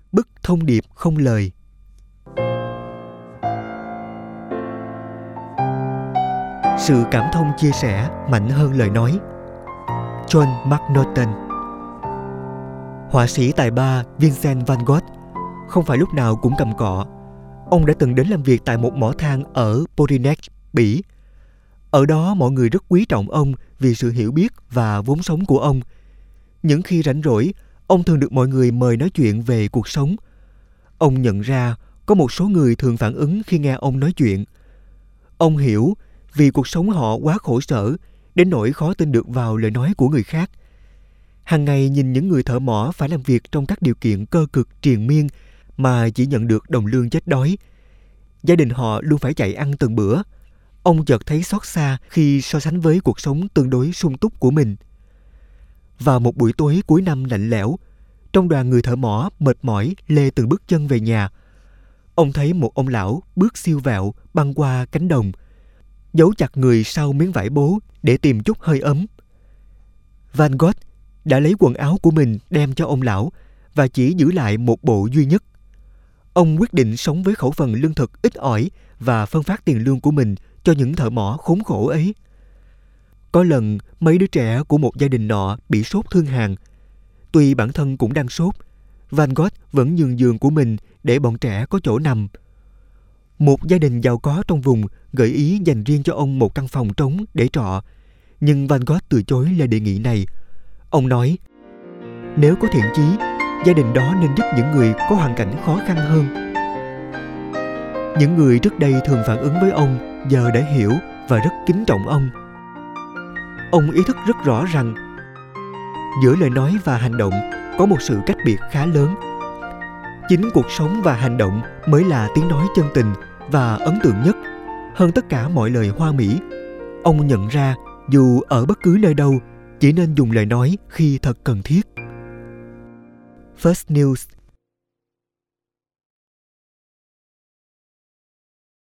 bức thông điệp không lời. Sự cảm thông chia sẻ mạnh hơn lời nói. John McNaughton. Họa sĩ tài ba Vincent van Gogh không phải lúc nào cũng cầm cọ. Ông đã từng đến làm việc tại một mỏ than ở Pornic, Bỉ. Ở đó mọi người rất quý trọng ông vì sự hiểu biết và vốn sống của ông. Những khi rảnh rỗi, ông thường được mọi người mời nói chuyện về cuộc sống. Ông nhận ra có một số người thường phản ứng khi nghe ông nói chuyện. Ông hiểu vì cuộc sống họ quá khổ sở đến nỗi khó tin được vào lời nói của người khác. Hàng ngày nhìn những người thợ mỏ phải làm việc trong các điều kiện cơ cực triền miên mà chỉ nhận được đồng lương chết đói. Gia đình họ luôn phải chạy ăn từng bữa. Ông chợt thấy xót xa khi so sánh với cuộc sống tương đối sung túc của mình. Vào một buổi tối cuối năm lạnh lẽo, trong đoàn người thợ mỏ mệt mỏi lê từng bước chân về nhà, ông thấy một ông lão bước siêu vẹo băng qua cánh đồng, giấu chặt người sau miếng vải bố để tìm chút hơi ấm. Van Gogh đã lấy quần áo của mình đem cho ông lão và chỉ giữ lại một bộ duy nhất. Ông quyết định sống với khẩu phần lương thực ít ỏi và phân phát tiền lương của mình cho những thợ mỏ khốn khổ ấy. Có lần, mấy đứa trẻ của một gia đình nọ bị sốt thương hàn. Tuy bản thân cũng đang sốt, Van Gogh vẫn nhường giường của mình để bọn trẻ có chỗ nằm. Một gia đình giàu có trong vùng gợi ý dành riêng cho ông một căn phòng trống để trọ, nhưng Van Gogh từ chối lời đề nghị này. Ông nói, nếu có thiện chí, gia đình đó nên giúp những người có hoàn cảnh khó khăn hơn. Những người trước đây thường phản ứng với ông giờ đã hiểu và rất kính trọng ông. Ông ý thức rất rõ rằng giữa lời nói và hành động có một sự cách biệt khá lớn. Chính cuộc sống và hành động mới là tiếng nói chân tình và ấn tượng nhất, hơn tất cả mọi lời hoa mỹ. Ông nhận ra dù ở bất cứ nơi đâu, chỉ nên dùng lời nói khi thật cần thiết. First News